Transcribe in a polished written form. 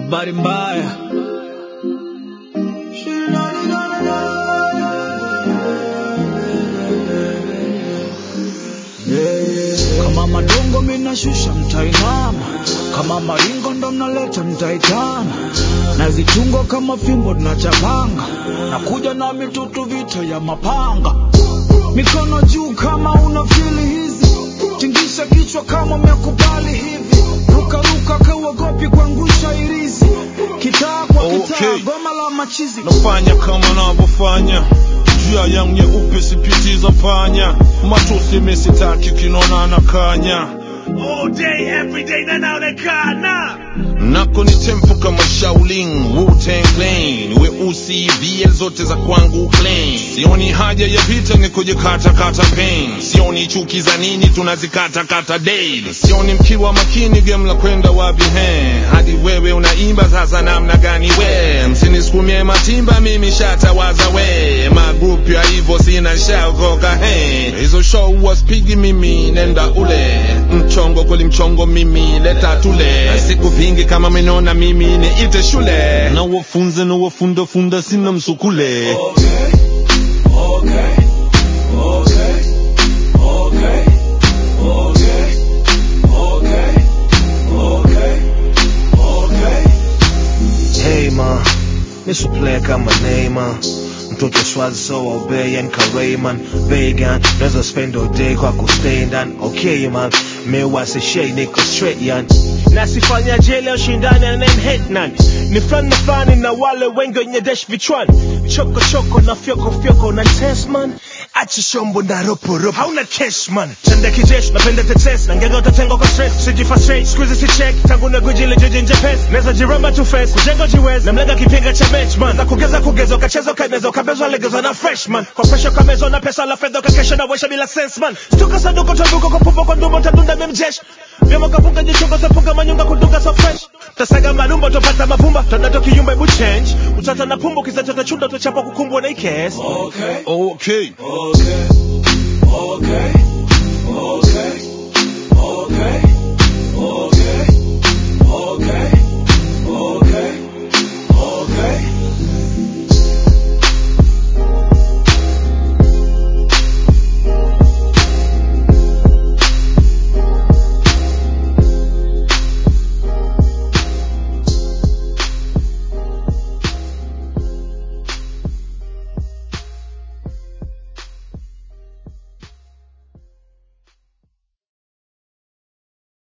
habari mbaya. Kama madongo minashusha mtainama, kama maringo ndo mnaleta mtaitana, na vitungo kama fimbo tunachapanga, na kuja na mitutu vita ya mapanga. Mikono juu kama unafili hizi, tingisha kichwa kama umekubali hivi, ruka ruka kauogopi kuangusha irizi, kitaa kwa kitaa goma la machizi. Nafanya kama navyofanya, njia yangu nyeupe sipitiza panya, matusi misitaki kinona na kanya. All day, every day, nanaonekana Nako ni tempo kama Shaolin, Wu-Tang Clan, weusi VL zote za kwangu clean. Sioni haja ya vita ni kujikata kata pain, sioni chuki za nini tunazikata kata daily. Sioni mkiwa makini game la kwenda wapi hadi wewe unaimba sasa namna gani we. Msinisukumie matimba mimi shatawaza we, magroup ya hivyo sina shakoka hizo show waspigi mimi nenda ule mchongo kweli mchongo mimi leta tule, sikupingi kama menona mimi ni ite shule, na wafunze na wafunda funda sina msukule. Hey man, misu play kama Neymar, mtoto swazi so obey and Rayman vegan, naweza spend all day kwa kustay ndani. Okay man, mewasi shay niko straight yan, nasifanya jele ushindani and then hate nani. Ni flani na wale wengi wenye dash vichwani, choko choko na fyoko na test man, achi shombo na ropo hauna cash man. Chanda kijesh napenda tetes, na ngega utatengo kwa stress, sijifrustrate squeeze si check, tangu na gujile jeje nje pes, neza jiramba tu face kujenga jiwez, na mlega kipinga cha bench man, na kugeza kachezo kamezo kabezo legezo na freshman, kwa pressure kamezo na pesa la fedha kakesha na wesha bila sense man. Stuka saduko tabuko kwa pupo kwa ndumo tadunda memjesh, vyama kapunga jishungo sapunga manyunga kudunga so fresh, tasaga malumba topata mavumba tonatoki yumba ibu change, utata na pumbo kisa chota chunda tochapa kukumbwa na ikes. Okay.